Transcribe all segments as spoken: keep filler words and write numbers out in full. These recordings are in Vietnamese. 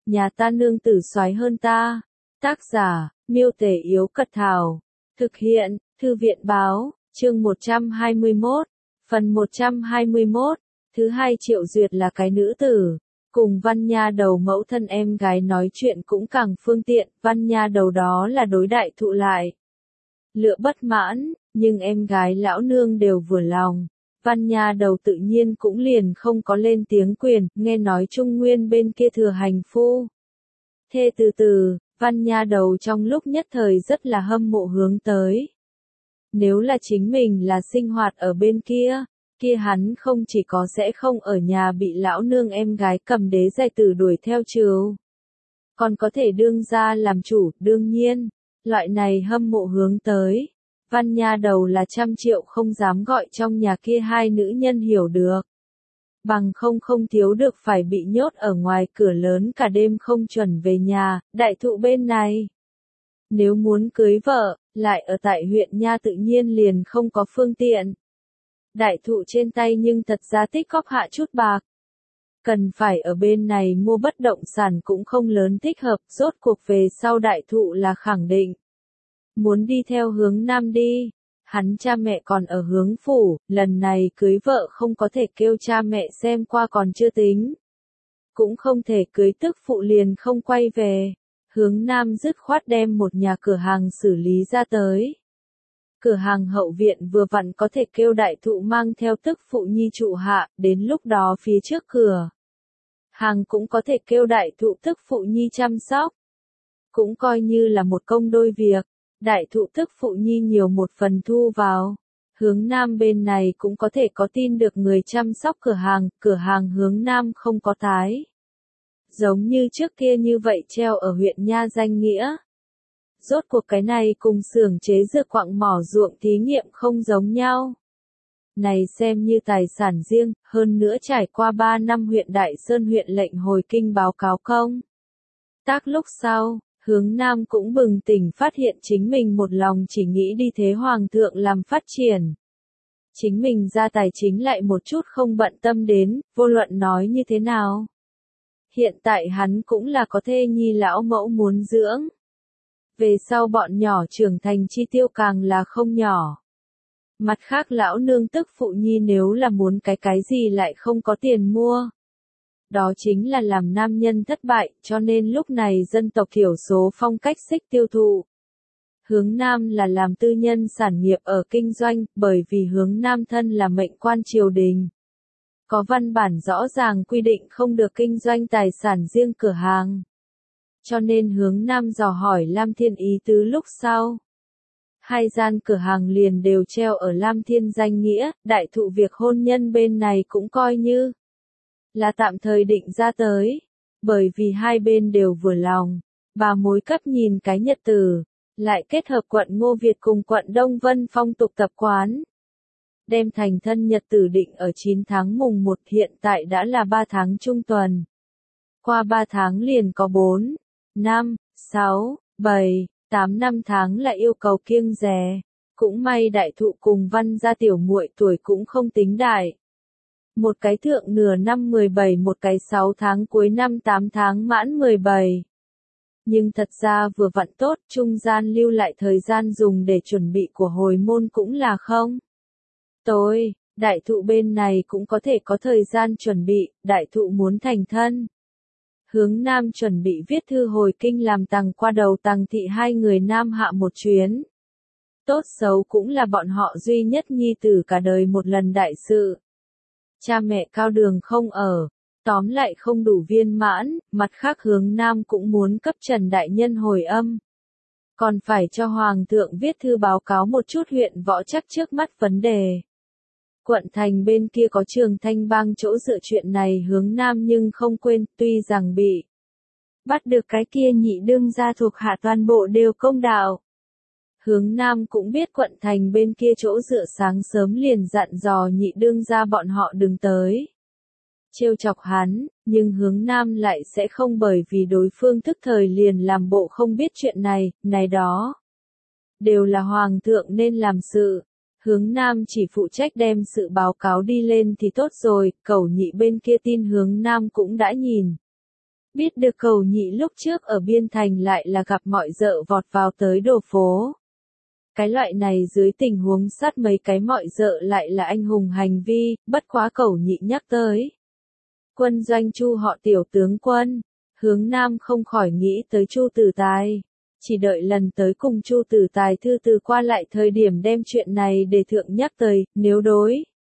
nhà ta nương tử soái hơn ta. Tác giả, Miêu Tể Yếu Cật Thảo. Thực hiện, Thư viện Báo, chương một trăm hai mươi mốt. Phần một trăm hai mươi mốt. Thứ hai Triệu Duyệt là cái nữ tử. Cùng Văn Nha Đầu mẫu thân em gái nói chuyện cũng càng phương tiện, Văn Nha Đầu đó là đối đại thụ lại. Lựa bất mãn, nhưng em gái lão nương đều vừa lòng. Văn Nha Đầu tự nhiên cũng liền không có lên tiếng quyền, nghe nói Trung Nguyên bên kia thừa hành phu. Thê từ từ, Văn Nha Đầu trong lúc nhất thời rất là hâm mộ hướng tới. Nếu là chính mình là sinh hoạt ở bên kia, kia hắn không chỉ có sẽ không ở nhà bị lão nương em gái cầm đế giày tử đuổi theo trừ, còn có thể đương ra làm chủ. Đương nhiên, loại này hâm mộ hướng tới, Văn Nha Đầu là trăm triệu không dám gọi trong nhà kia hai nữ nhân hiểu được. Bằng không không thiếu được phải bị nhốt ở ngoài cửa lớn cả đêm không chuẩn về nhà. Đại thụ bên này, nếu muốn cưới vợ, lại ở tại huyện Nha tự nhiên liền không có phương tiện. Đại thụ trên tay nhưng thật ra tích góp hạ chút bạc. Cần phải ở bên này mua bất động sản cũng không lớn thích hợp, rốt cuộc về sau đại thụ là khẳng định. Muốn đi theo hướng Nam đi, hắn cha mẹ còn ở hướng phủ, lần này cưới vợ không có thể kêu cha mẹ xem qua còn chưa tính. Cũng không thể cưới tức phụ liền không quay về. Hướng Nam dứt khoát đem một nhà cửa hàng xử lý ra tới. Cửa hàng hậu viện vừa vặn có thể kêu đại thụ mang theo tức phụ nhi trụ hạ, đến lúc đó phía trước cửa hàng cũng có thể kêu đại thụ tức phụ nhi chăm sóc. Cũng coi như là một công đôi việc, đại thụ tức phụ nhi nhiều một phần thu vào. Hướng Nam bên này cũng có thể có tin được người chăm sóc cửa hàng, cửa hàng hướng Nam không có tái. Giống như trước kia như vậy treo ở huyện Nha danh nghĩa. Rốt cuộc cái này cùng xưởng chế dược quặng mỏ ruộng thí nghiệm không giống nhau. Này xem như tài sản riêng, hơn nữa trải qua ba năm huyện Đại Sơn huyện lệnh hồi kinh báo cáo công tác lúc sau, hướng Nam cũng bừng tỉnh phát hiện chính mình một lòng chỉ nghĩ đi thế hoàng thượng làm phát triển. Chính mình ra tài chính lại một chút không bận tâm đến, vô luận nói như thế nào. Hiện tại hắn cũng là có thê nhi lão mẫu muốn dưỡng. Về sau bọn nhỏ trưởng thành chi tiêu càng là không nhỏ. Mặt khác lão nương tức phụ nhi nếu là muốn cái cái gì lại không có tiền mua. Đó chính là làm nam nhân thất bại, cho nên lúc này dân tộc thiểu số phong cách xích tiêu thụ. Hướng Nam là làm tư nhân sản nghiệp ở kinh doanh, bởi vì hướng Nam thân là mệnh quan triều đình. Có văn bản rõ ràng quy định không được kinh doanh tài sản riêng cửa hàng. Cho nên hướng Nam dò hỏi Lam Thiên ý tứ lúc sau. Hai gian cửa hàng liền đều treo ở Lam Thiên danh nghĩa, đại thụ việc hôn nhân bên này cũng coi như là tạm thời định ra tới. Bởi vì hai bên đều vừa lòng, bà mối cấp nhìn cái nhật tử, lại kết hợp quận Ngô Việt cùng quận Đông Vân phong tục tập quán. Đem thành thân nhật tử định ở chín tháng mùng một, hiện tại đã là ba tháng trung tuần. Qua ba tháng liền có bốn, năm, sáu, bảy, tám năm tháng lại yêu cầu kiêng dè. Cũng may đại thụ cùng Văn gia tiểu muội tuổi cũng không tính đại. Một cái thượng nửa năm mười bảy, một cái sáu tháng cuối năm tám tháng mãn mười bảy. Nhưng thật ra vừa vặn tốt, trung gian lưu lại thời gian dùng để chuẩn bị của hồi môn cũng là không. Tôi, đại thụ bên này cũng có thể có thời gian chuẩn bị, đại thụ muốn thành thân. Hướng Nam chuẩn bị viết thư hồi kinh làm tằng qua đầu tằng thị hai người Nam hạ một chuyến. Tốt xấu cũng là bọn họ duy nhất nhi tử cả đời một lần đại sự. Cha mẹ cao đường không ở, tóm lại không đủ viên mãn, mặt khác hướng Nam cũng muốn cấp Trần Đại Nhân hồi âm. Còn phải cho Hoàng thượng viết thư báo cáo một chút huyện Võ Trắc trước mắt vấn đề. Quận thành bên kia có Trường Thanh Bang chỗ dựa chuyện này hướng Nam nhưng không quên, tuy rằng bị bắt được cái kia nhị đương gia thuộc hạ toàn bộ đều công đạo. Hướng Nam cũng biết quận thành bên kia chỗ dựa sáng sớm liền dặn dò nhị đương gia bọn họ đừng tới trêu chọc hắn, nhưng hướng Nam lại sẽ không bởi vì đối phương thức thời liền làm bộ không biết chuyện này, này đó. Đều là Hoàng thượng nên làm sự. Hướng Nam chỉ phụ trách đem sự báo cáo đi lên thì tốt rồi, cẩu nhị bên kia tin hướng Nam cũng đã nhìn. Biết được Cẩu Nhị lúc trước ở biên thành lại là gặp mọi dợ vọt vào tới đồ phố. Cái loại này dưới tình huống sát mấy cái mọi dợ lại là anh hùng hành vi, bất quá Cẩu Nhị nhắc tới. Quân doanh Chu họ tiểu tướng quân, Hướng Nam không khỏi nghĩ tới Chu Tử Tài. Chỉ đợi lần tới cùng Chu Tử Tài thư từ qua lại thời điểm đem chuyện này để thượng nhắc tới, nếu đối.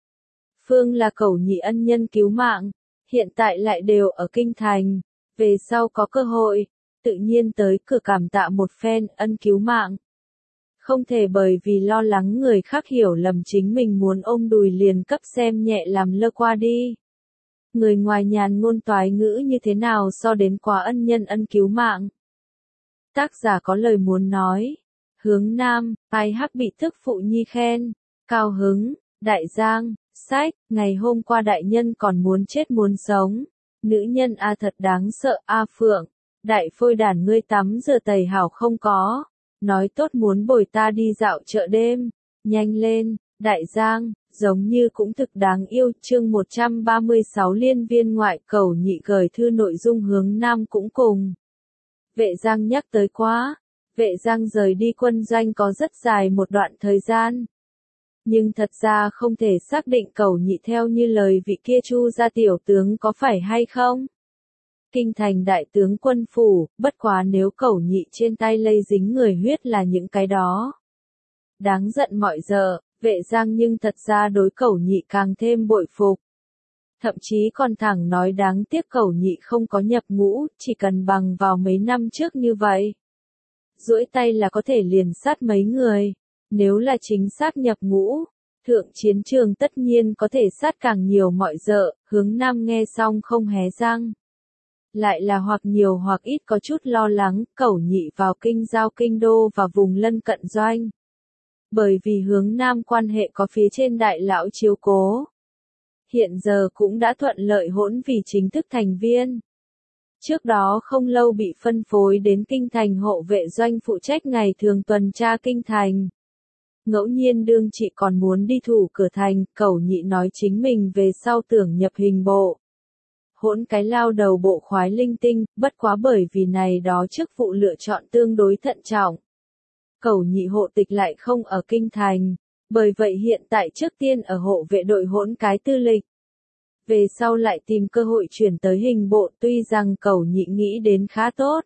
Phương là Cẩu Nhị ân nhân cứu mạng, hiện tại lại đều ở kinh thành, về sau có cơ hội, tự nhiên tới cửa cảm tạ một phen ân cứu mạng. Không thể bởi vì lo lắng người khác hiểu lầm chính mình muốn ôm đùi liền cấp xem nhẹ làm lơ qua đi. Người ngoài nhàn ngôn toái ngữ như thế nào so đến quá ân nhân ân cứu mạng. Tác giả có lời muốn nói. Hướng Nam, ai hắc bị thức phụ nhi khen. Cao hứng, Đại Giang, sách, ngày hôm qua đại nhân còn muốn chết muốn sống. Nữ nhân a thật đáng sợ a Phượng. Đại phôi đàn ngươi tắm rửa tẩy hảo không có. Nói tốt muốn bồi ta đi dạo chợ đêm. Nhanh lên, Đại Giang, giống như cũng thực đáng yêu. Chương một trăm ba mươi sáu liên viên ngoại Cẩu Nhị gửi thư nội dung Hướng Nam cũng cùng. Vệ Giang nhắc tới quá. Vệ Giang rời đi quân doanh có rất dài một đoạn thời gian. Nhưng thật ra không thể xác định Cẩu Nhị theo như lời vị kia Chu gia tiểu tướng có phải hay không. Kinh thành đại tướng quân phủ, bất quá nếu Cẩu Nhị trên tay lây dính người huyết là những cái đó. Đáng giận mọi giờ, Vệ Giang nhưng thật ra đối Cẩu Nhị càng thêm bội phục. Thậm chí còn thẳng nói đáng tiếc Cẩu Nhị không có nhập ngũ, chỉ cần bằng vào mấy năm trước như vậy. Duỗi tay là có thể liền sát mấy người, nếu là chính xác nhập ngũ, thượng chiến trường tất nhiên có thể sát càng nhiều mọi dợ. Hướng Nam nghe xong không hé răng. Lại là hoặc nhiều hoặc ít có chút lo lắng, Cẩu Nhị vào kinh giao kinh đô và vùng lân cận doanh. Bởi vì Hướng Nam quan hệ có phía trên đại lão chiếu cố. Hiện giờ cũng đã thuận lợi hỗn vì chính thức thành viên. Trước đó không lâu bị phân phối đến kinh thành hộ vệ doanh phụ trách ngày thường tuần tra kinh thành. Ngẫu nhiên đương chị còn muốn đi thủ cửa thành, Cẩu Nhị nói chính mình về sau tưởng nhập hình bộ. Hỗn cái lao đầu bộ khoái linh tinh, bất quá bởi vì này đó chức vụ lựa chọn tương đối thận trọng. Cẩu Nhị hộ tịch lại không ở kinh thành, bởi vậy hiện tại trước tiên ở hộ vệ đội hỗn cái tư lịch. Về sau lại tìm cơ hội chuyển tới hình bộ, tuy rằng Cẩu Nhị nghĩ đến khá tốt.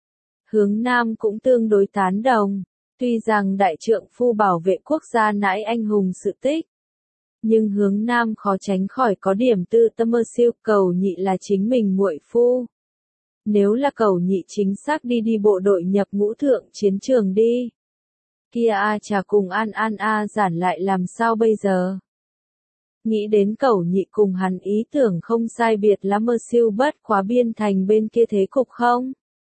Hướng Nam cũng tương đối tán đồng, tuy rằng đại trượng phu bảo vệ quốc gia nãi anh hùng sự tích. Nhưng Hướng Nam khó tránh khỏi có điểm tư tâm mơ siêu, Cẩu Nhị là chính mình muội phu. Nếu là Cẩu Nhị chính xác đi đi bộ đội nhập ngũ thượng chiến trường đi. Kia a chà cùng an an a giản lại làm sao bây giờ? Nghĩ đến Cẩu Nhị cùng hắn ý tưởng không sai biệt lắm mơ siêu bất quá biên thành bên kia thế cục không?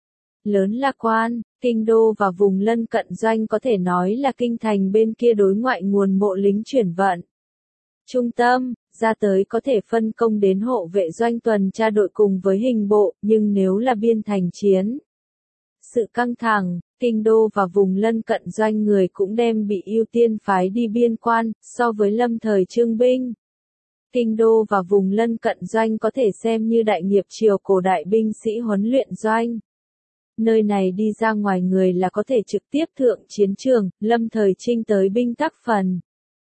Lớn là quan, kinh đô và vùng lân cận doanh có thể nói là kinh thành bên kia đối ngoại nguồn mộ lính chuyển vận. Trung tâm, ra tới có thể phân công đến hộ vệ doanh tuần tra đội cùng với hình bộ, nhưng nếu là biên thành chiến. Sự căng thẳng, kinh đô và vùng lân cận doanh người cũng đem bị ưu tiên phái đi biên quan, so với lâm thời trương binh. Kinh đô và vùng lân cận doanh có thể xem như đại nghiệp triều cổ đại binh sĩ huấn luyện doanh. Nơi này đi ra ngoài người là có thể trực tiếp thượng chiến trường, lâm thời trinh tới binh tác phần.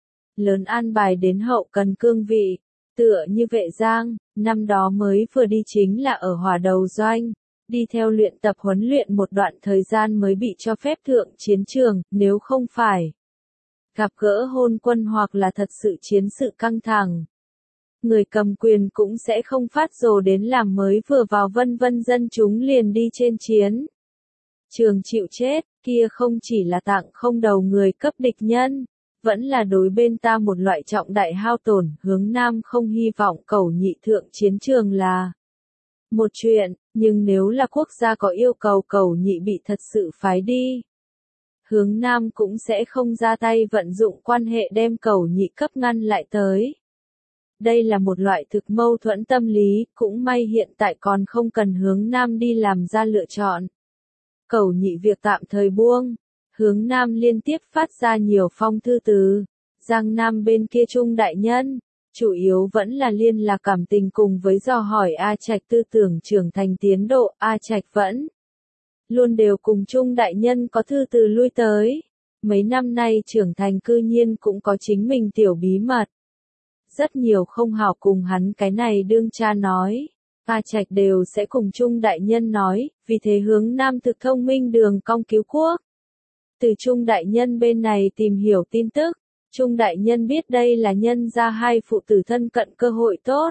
Lớn an bài đến hậu cần cương vị, tựa như Vệ Giang, năm đó mới vừa đi chính là ở hỏa đầu doanh, đi theo luyện tập huấn luyện một đoạn thời gian mới bị cho phép thượng chiến trường, nếu không phải gặp gỡ hôn quân hoặc là thật sự chiến sự căng thẳng. Người cầm quyền cũng sẽ không phát rồ đến làm mới vừa vào vân vân dân chúng liền đi trên chiến trường chịu chết, kia không chỉ là tặng không đầu người cấp địch nhân. Vẫn là đối bên ta một loại trọng đại hao tổn. Hướng Nam không hy vọng Cẩu Nhị thượng chiến trường là một chuyện, nhưng nếu là quốc gia có yêu cầu Cẩu Nhị bị thật sự phái đi, Hướng Nam cũng sẽ không ra tay vận dụng quan hệ đem Cẩu Nhị cấp ngăn lại tới. Đây là một loại thực mâu thuẫn tâm lý, cũng may hiện tại còn không cần Hướng Nam đi làm ra lựa chọn. Cẩu Nhị việc tạm thời buông. Hướng Nam liên tiếp phát ra nhiều phong thư từ Giang Nam bên kia Trung đại nhân, chủ yếu vẫn là liên lạc cảm tình cùng với dò hỏi A Trạch tư tưởng trưởng thành tiến độ. A Trạch vẫn luôn đều cùng Trung đại nhân có thư từ lui tới. Mấy năm nay trưởng thành cư nhiên cũng có chính mình tiểu bí mật. Rất nhiều không hảo cùng hắn cái này đương cha nói. A Trạch đều sẽ cùng Trung đại nhân nói, vì thế hướng Nam thực thông minh đường cong cứu quốc. Từ Trung đại nhân bên này tìm hiểu tin tức, Trung đại nhân biết đây là nhân ra hai phụ tử thân cận cơ hội tốt.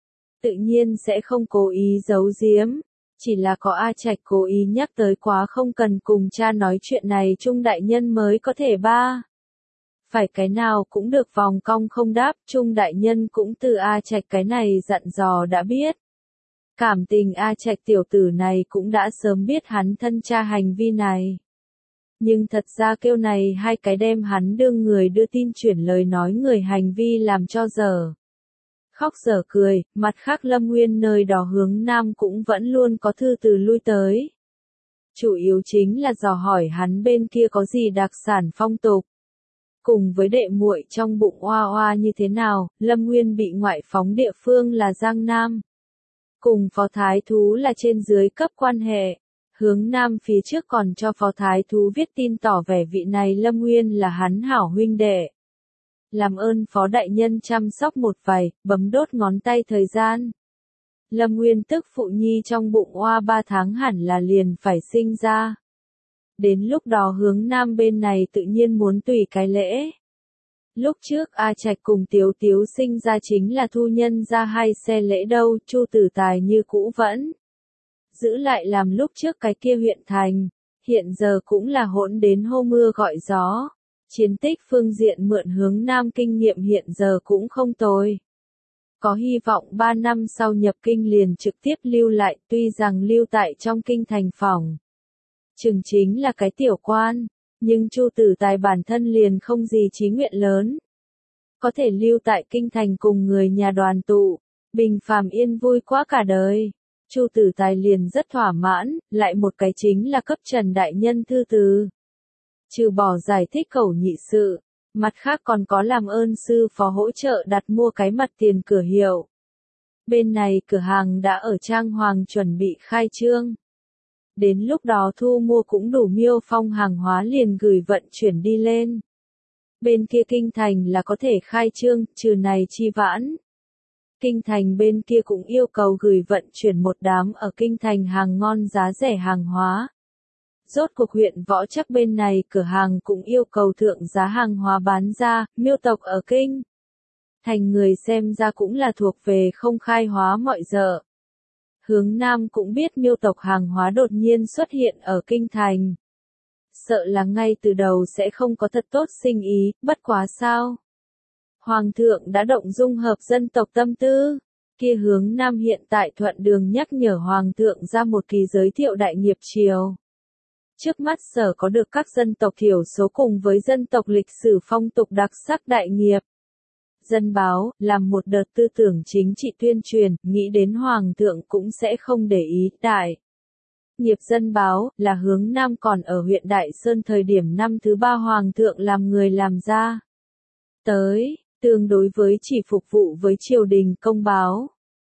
Tự nhiên sẽ không cố ý giấu giếm, chỉ là có A Trạch cố ý nhắc tới quá không cần cùng cha nói chuyện này Trung đại nhân mới có thể ba. Phải cái nào cũng được vòng cong không đáp, Trung đại nhân cũng từ A Trạch cái này dặn dò đã biết. Cảm tình A Trạch tiểu tử này cũng đã sớm biết hắn thân cha hành vi này. Nhưng thật ra kêu này hai cái đem hắn đương người đưa tin chuyển lời nói người hành vi làm cho giờ. Khóc giờ cười, mặt khác Lâm Nguyên nơi đó hướng Nam cũng vẫn luôn có thư từ lui tới. Chủ yếu chính là dò hỏi hắn bên kia có gì đặc sản phong tục. Cùng với đệ muội trong bụng oa oa như thế nào, Lâm Nguyên bị ngoại phóng địa phương là Giang Nam. Cùng Phó Thái Thú là trên dưới cấp quan hệ. Hướng Nam phía trước còn cho Phó Thái Thú viết tin tỏ vẻ vị này Lâm Nguyên là hắn hảo huynh đệ. Làm ơn Phó Đại Nhân chăm sóc một vài, bấm đốt ngón tay thời gian. Lâm Nguyên tức phụ nhi trong bụng oa ba tháng hẳn là liền phải sinh ra. Đến lúc đó hướng Nam bên này tự nhiên muốn tùy cái lễ. Lúc trước A Trạch cùng Tiếu Tiếu sinh ra chính là thu nhân ra hai xe lễ đâu, Chu Tử Tài như cũ vẫn giữ lại làm lúc trước cái kia huyện thành, hiện giờ cũng là hỗn đến hô mưa gọi gió. Chiến tích phương diện mượn hướng Nam kinh nghiệm hiện giờ cũng không tồi. Có hy vọng ba năm sau nhập kinh liền trực tiếp lưu lại, tuy rằng lưu tại trong kinh thành phòng. Chừng chính là cái tiểu quan, nhưng Chu Tử Tài bản thân liền không gì chí nguyện lớn. Có thể lưu tại kinh thành cùng người nhà đoàn tụ, bình phàm yên vui quá cả đời. Chu Tử Tài liền rất thỏa mãn, lại một cái chính là cấp Trần Đại Nhân thư từ. Trừ bỏ giải thích khẩu nhị sự, mặt khác còn có làm ơn sư phó hỗ trợ đặt mua cái mặt tiền cửa hiệu. Bên này cửa hàng đã ở trang hoàng chuẩn bị khai trương. Đến lúc đó thu mua cũng đủ miêu phong hàng hóa liền gửi vận chuyển đi lên. Bên kia kinh thành là có thể khai trương, trừ này chi vãn. Kinh thành bên kia cũng yêu cầu gửi vận chuyển một đám ở kinh thành hàng ngon giá rẻ hàng hóa. Rốt cuộc huyện Võ Trắc bên này cửa hàng cũng yêu cầu thượng giá hàng hóa bán ra, miêu tộc ở kinh thành người xem ra cũng là thuộc về không khai hóa mọi giờ. Hướng Nam cũng biết miêu tộc hàng hóa đột nhiên xuất hiện ở kinh thành. Sợ là ngay từ đầu sẽ không có thật tốt sinh ý, bất quá sao. Hoàng thượng đã động dung hợp dân tộc tâm tư. Kia hướng Nam hiện tại thuận đường nhắc nhở Hoàng thượng ra một kỳ giới thiệu đại nghiệp triều. Trước mắt sở có được các dân tộc thiểu số cùng với dân tộc lịch sử phong tục đặc sắc đại nghiệp. Dân báo, làm một đợt tư tưởng chính trị tuyên truyền, nghĩ đến Hoàng thượng cũng sẽ không để ý, đại. Nghiệp dân báo, là hướng Nam còn ở huyện Đại Sơn thời điểm năm thứ ba Hoàng thượng làm người làm ra. Tới, tương đối với chỉ phục vụ với triều đình công báo.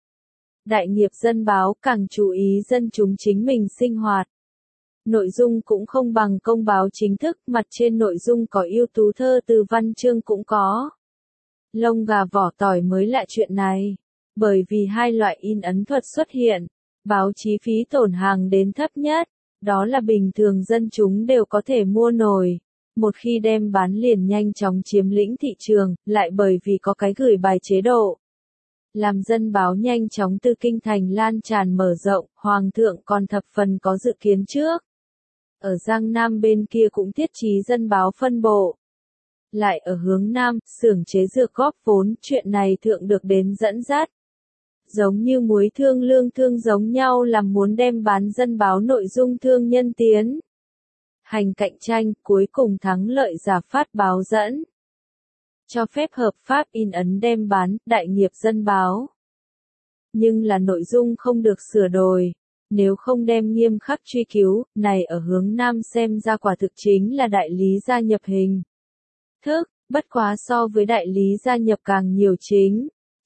Đại nghiệp dân báo càng chú ý dân chúng chính mình sinh hoạt. Nội dung cũng không bằng công báo chính thức, mặt trên nội dung có ưu tú thơ từ văn chương cũng có. Lông gà vỏ tỏi mới lạ chuyện này. Bởi vì hai loại in ấn thuật xuất hiện, báo chí phí tổn hàng đến thấp nhất, đó là bình thường dân chúng đều có thể mua nổi. Một khi đem bán liền nhanh chóng chiếm lĩnh thị trường, lại bởi vì có cái gửi bài chế độ. Làm dân báo nhanh chóng từ kinh thành lan tràn mở rộng, Hoàng thượng còn thập phần có dự kiến trước. Ở Giang Nam bên kia cũng thiết trí dân báo phân bộ. Lại ở hướng Nam, xưởng chế dược góp vốn, chuyện này thượng được đến dẫn dắt. Giống như muối thương lương thương giống nhau làm muốn đem bán dân báo nội dung thương nhân tiến. Hành cạnh tranh, cuối cùng thắng lợi giả phát báo dẫn. Cho phép hợp pháp in ấn đem bán, đại nghiệp dân báo. Nhưng là nội dung không được sửa đổi. Nếu không đem nghiêm khắc truy cứu, này ở hướng Nam xem ra quả thực chính là đại lý gia nhập hình thức, bất quá so với đại lý gia nhập càng nhiều chính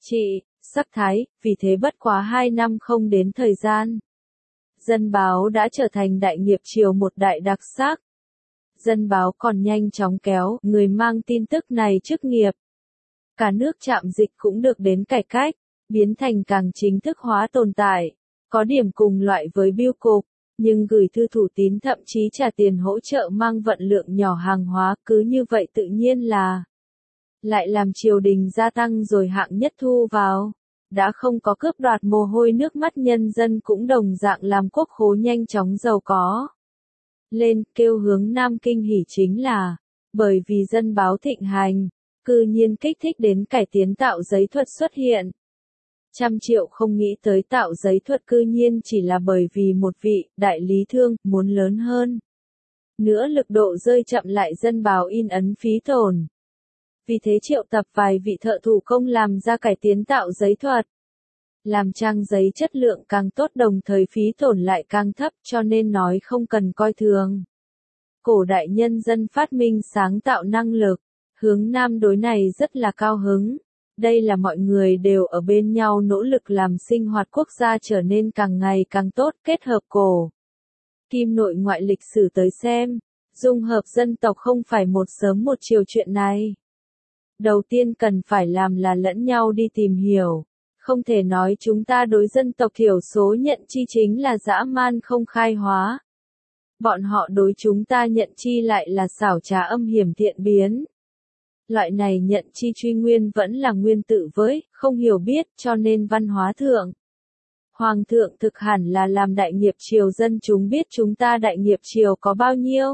trị, sắc thái, vì thế bất quá hai năm không đến thời gian. Dân báo đã trở thành đại nghiệp triều một đại đặc sắc. Dân báo còn nhanh chóng kéo người mang tin tức này chức nghiệp. Cả nước trạm dịch cũng được đến cải cách, biến thành càng chính thức hóa tồn tại, có điểm cùng loại với bưu cục, nhưng gửi thư thủ tín thậm chí trả tiền hỗ trợ mang vận lượng nhỏ hàng hóa, cứ như vậy tự nhiên là lại làm triều đình gia tăng rồi hạng nhất thu vào. Đã không có cướp đoạt mồ hôi nước mắt nhân dân cũng đồng dạng làm quốc khố nhanh chóng giàu có. Lên kêu hướng Nam kinh hỉ chính là, bởi vì dân báo thịnh hành, cư nhiên kích thích đến cải tiến tạo giấy thuật xuất hiện. Trăm triệu không nghĩ tới tạo giấy thuật cư nhiên chỉ là bởi vì một vị đại lý thương muốn lớn hơn. Nữa lực độ rơi chậm lại dân báo in ấn phí tổn. Vì thế triệu tập vài vị thợ thủ công làm ra cải tiến tạo giấy thuật. Làm trang giấy chất lượng càng tốt đồng thời phí tổn lại càng thấp cho nên nói không cần coi thường. Cổ đại nhân dân phát minh sáng tạo năng lực, hướng Nam đối này rất là cao hứng. Đây là mọi người đều ở bên nhau nỗ lực làm sinh hoạt quốc gia trở nên càng ngày càng tốt, kết hợp cổ kim nội ngoại lịch sử tới xem, dung hợp dân tộc không phải một sớm một chiều chuyện này. Đầu tiên cần phải làm là lẫn nhau đi tìm hiểu, không thể nói chúng ta đối dân tộc thiểu số nhận chi chính là dã man không khai hóa. Bọn họ đối chúng ta nhận chi lại là xảo trá âm hiểm thiện biến. Loại này nhận chi truy nguyên vẫn là nguyên tử với, không hiểu biết cho nên văn hóa thượng. Hoàng thượng thực hẳn là làm đại nghiệp triều dân chúng biết chúng ta đại nghiệp triều có bao nhiêu.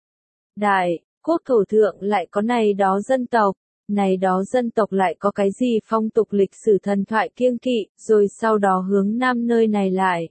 Đại, quốc thổ thượng lại có này đó dân tộc, này đó dân tộc lại có cái gì phong tục lịch sử thần thoại kiêng kỵ, rồi sau đó hướng Nam nơi này lại.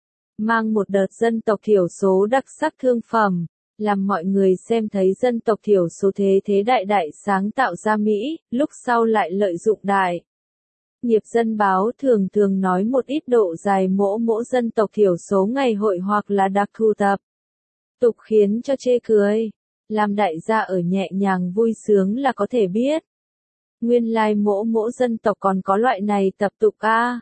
Mang một đợt dân tộc thiểu số đặc sắc thương phẩm. Làm mọi người xem thấy dân tộc thiểu số thế thế đại đại sáng tạo ra Mỹ, lúc sau lại lợi dụng đại. Nghiệp dân báo thường thường nói một ít độ dài mỗ mỗ dân tộc thiểu số ngày hội hoặc là đặc thù tập. Tục khiến cho chê cười, làm đại gia ở nhẹ nhàng vui sướng là có thể biết. Nguyên lai mỗ mỗ dân tộc còn có loại này tập tục a.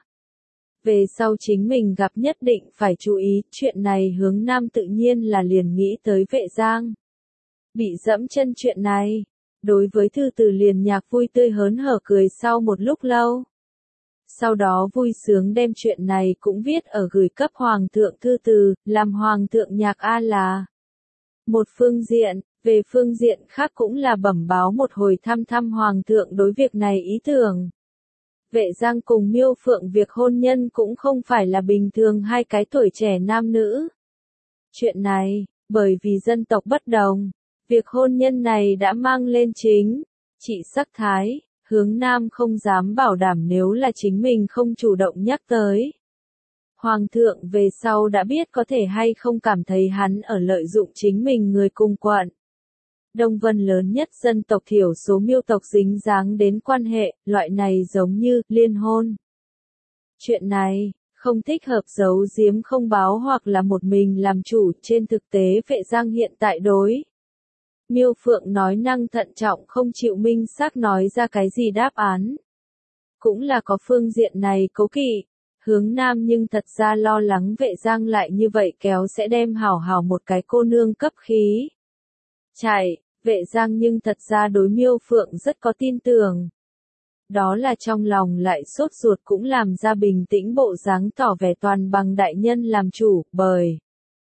Về sau chính mình gặp nhất định phải chú ý, chuyện này hướng Nam tự nhiên là liền nghĩ tới Vệ Giang. Bị dẫm chân chuyện này, đối với thư từ liền nhạc vui tươi hớn hở cười sau một lúc lâu. Sau đó vui sướng đem chuyện này cũng viết ở gửi cấp Hoàng thượng thư từ, làm Hoàng thượng nhạc a là. Một phương diện, về phương diện khác cũng là bẩm báo một hồi thăm thăm Hoàng thượng đối việc này ý tưởng. Vệ Giang cùng Miêu Phượng việc hôn nhân cũng không phải là bình thường hai cái tuổi trẻ nam nữ. Chuyện này, bởi vì dân tộc bất đồng, việc hôn nhân này đã mang lên chính trị sắc thái, hướng Nam không dám bảo đảm nếu là chính mình không chủ động nhắc tới. Hoàng thượng về sau đã biết có thể hay không cảm thấy hắn ở lợi dụng chính mình người cùng quận. Đông Vân lớn nhất dân tộc thiểu số Miêu tộc dính dáng đến quan hệ, loại này giống như liên hôn. Chuyện này, không thích hợp giấu giếm không báo hoặc là một mình làm chủ, trên thực tế Vệ Giang hiện tại đối. Miêu Phượng nói năng thận trọng không chịu minh xác nói ra cái gì đáp án. Cũng là có phương diện này cố kỵ, hướng Nam nhưng thật ra lo lắng Vệ Giang lại như vậy kéo sẽ đem hảo hảo một cái cô nương cấp khí. Chạy, Vệ Giang nhưng thật ra đối Miêu Phượng rất có tin tưởng. Đó là trong lòng lại sốt ruột cũng làm ra bình tĩnh bộ dáng tỏ vẻ toàn bằng đại nhân làm chủ, bởi.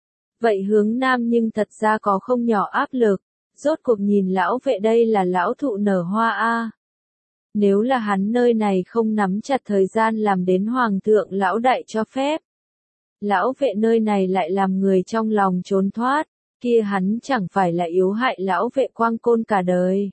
Vậy hướng Nam nhưng thật ra có không nhỏ áp lực, rốt cuộc nhìn lão vệ đây là lão thụ nở hoa a. Nếu là hắn nơi này không nắm chặt thời gian làm đến Hoàng thượng lão đại cho phép. Lão vệ nơi này lại làm người trong lòng trốn thoát. Kia hắn chẳng phải là yếu hại lão vệ quang côn cả đời.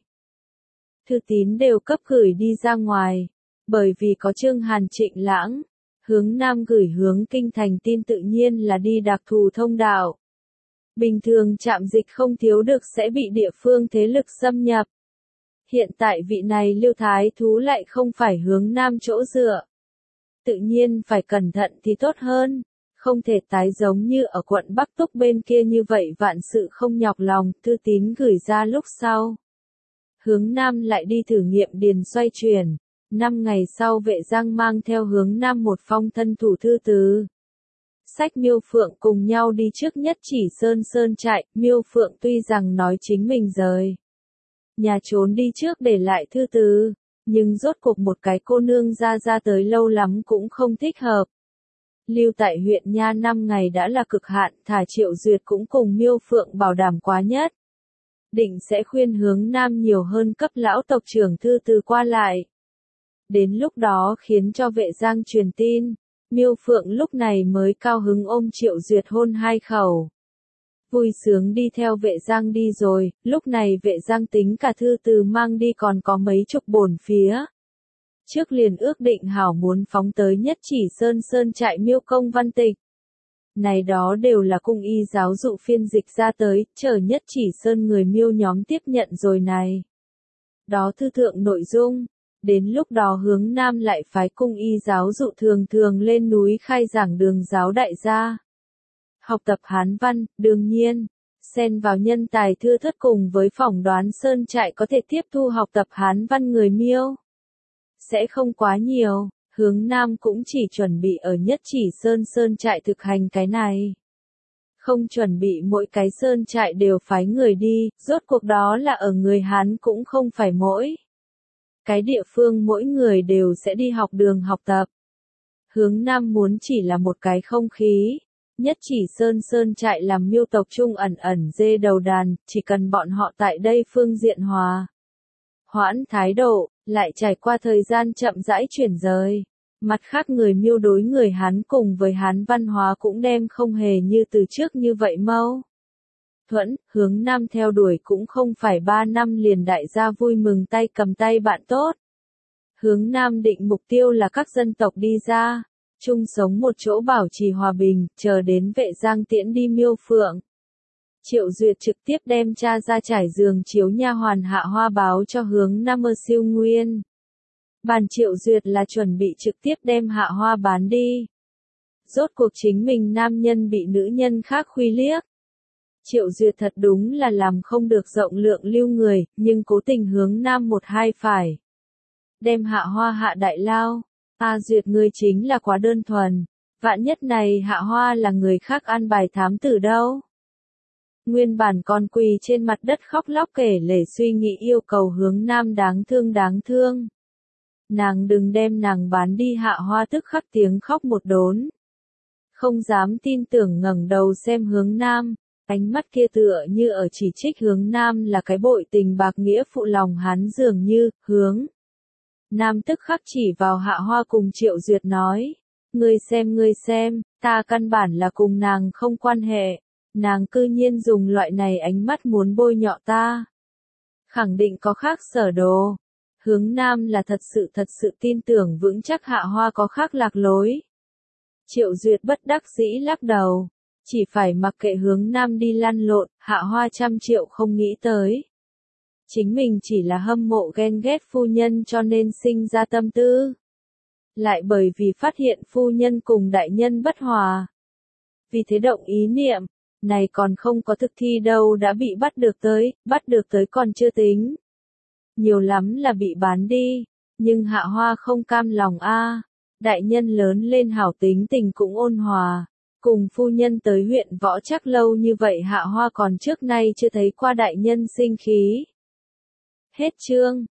Thư tín đều cấp gửi đi ra ngoài, bởi vì có Trương Hàn Trịnh Lãng, hướng Nam gửi hướng kinh thành tin tự nhiên là đi đặc thù thông đạo. Bình thường trạm dịch không thiếu được sẽ bị địa phương thế lực xâm nhập. Hiện tại vị này Liêu Thái Thú lại không phải hướng Nam chỗ dựa. Tự nhiên phải cẩn thận thì tốt hơn. Không thể tái giống như ở quận Bắc Túc bên kia như vậy vạn sự không nhọc lòng, thư tín gửi ra lúc sau. Hướng Nam lại đi thử nghiệm điền xoay chuyển, Năm ngày sau Vệ Giang mang theo Hướng Nam một phong thân thủ thư từ. Sách Miêu Phượng cùng nhau đi trước Nhất Chỉ Sơn sơn trại, Miêu Phượng tuy rằng nói chính mình rời nhà trốn đi trước để lại thư từ, nhưng rốt cuộc một cái cô nương ra ra tới lâu lắm cũng không thích hợp. Lưu tại huyện Nha năm ngày đã là cực hạn, thả Triệu Duyệt cũng cùng Miêu Phượng bảo đảm quá nhất. Định sẽ khuyên Hướng Nam nhiều hơn cấp lão tộc trưởng thư từ qua lại. Đến lúc đó khiến cho Vệ Giang truyền tin, Miêu Phượng lúc này mới cao hứng ôm Triệu Duyệt hôn hai khẩu. Vui sướng đi theo Vệ Giang đi rồi, lúc này Vệ Giang tính cả thư từ mang đi còn có mấy chục bổn phía. Trước liền ước định hảo muốn phóng tới Nhất Chỉ Sơn sơn trại Miêu công văn tịch. Này đó đều là cung y giáo dụ phiên dịch ra tới, chờ Nhất Chỉ Sơn người Miêu nhóm tiếp nhận rồi này. Đó thư thượng nội dung, đến lúc đó Hướng Nam lại phái cung y giáo dụ thường thường lên núi khai giảng đường giáo đại gia. Học tập Hán văn, đương nhiên, xen vào nhân tài thưa thớt cùng với phỏng đoán sơn trại có thể tiếp thu học tập Hán văn người Miêu. Sẽ không quá nhiều, Hướng Nam cũng chỉ chuẩn bị ở Nhất Chỉ Sơn sơn trại thực hành cái này. Không chuẩn bị mỗi cái sơn trại đều phái người đi, rốt cuộc đó là ở người Hán cũng không phải mỗi cái địa phương mỗi người đều sẽ đi học đường học tập. Hướng Nam muốn chỉ là một cái không khí. Nhất Chỉ Sơn sơn trại làm Miêu tộc trung ẩn ẩn dê đầu đàn, chỉ cần bọn họ tại đây phương diện hòa. Hoãn thái độ, lại trải qua thời gian chậm rãi chuyển rời. Mặt khác người Miêu đối người Hán cùng với Hán văn hóa cũng đem không hề như từ trước như vậy mâu thuẫn, Hướng Nam theo đuổi cũng không phải ba năm liền đại gia vui mừng tay cầm tay bạn tốt. Hướng Nam định mục tiêu là các dân tộc đi ra, chung sống một chỗ bảo trì hòa bình, chờ đến Vệ Giang tiễn đi Miêu Phượng. Triệu Duyệt trực tiếp đem cha ra trải giường chiếu nha hoàn Hạ Hoa báo cho Hướng Nam ở Siêu Nguyên. Bàn Triệu Duyệt là chuẩn bị trực tiếp đem Hạ Hoa bán đi. Rốt cuộc chính mình nam nhân bị nữ nhân khác khuy liếc. Triệu Duyệt thật đúng là làm không được rộng lượng lưu người, nhưng cố tình Hướng Nam một hai phải. Đem Hạ Hoa hạ đại lao. A Duyệt ngươi chính là quá đơn thuần. Vạn nhất này Hạ Hoa là người khác an bài thám tử đâu. Nguyên bản còn quỳ trên mặt đất khóc lóc kể lể suy nghĩ yêu cầu Hướng Nam đáng thương đáng thương. Nàng đừng đem nàng bán đi. Hạ Hoa tức khắc tiếng khóc một đốn. Không dám tin tưởng ngẩng đầu xem Hướng Nam. Ánh mắt kia tựa như ở chỉ trích Hướng Nam là cái bội tình bạc nghĩa phụ lòng hắn dường như, Hướng Nam tức khắc chỉ vào Hạ Hoa cùng Triệu Duyệt nói. Ngươi xem ngươi xem, ta căn bản là cùng nàng không quan hệ. Nàng cư nhiên dùng loại này ánh mắt muốn bôi nhọ ta. Khẳng định có khác sở đồ. Hướng Nam là thật sự thật sự tin tưởng vững chắc Hạ Hoa có khác lạc lối. Triệu Duyệt bất đắc dĩ lắc đầu. Chỉ phải mặc kệ Hướng Nam đi lăn lộn, Hạ Hoa trăm triệu không nghĩ tới. Chính mình chỉ là hâm mộ ghen ghét phu nhân cho nên sinh ra tâm tư. Lại bởi vì phát hiện phu nhân cùng đại nhân bất hòa. Vì thế động ý niệm, này còn không có thực thi đâu đã bị bắt được tới, bắt được tới còn chưa tính. Nhiều lắm là bị bán đi, nhưng Hạ Hoa không cam lòng a. Đại nhân lớn lên hảo tính tình cũng ôn hòa. Cùng phu nhân tới huyện Võ Trắc lâu như vậy Hạ Hoa còn trước nay chưa thấy qua đại nhân sinh khí. Hết chương.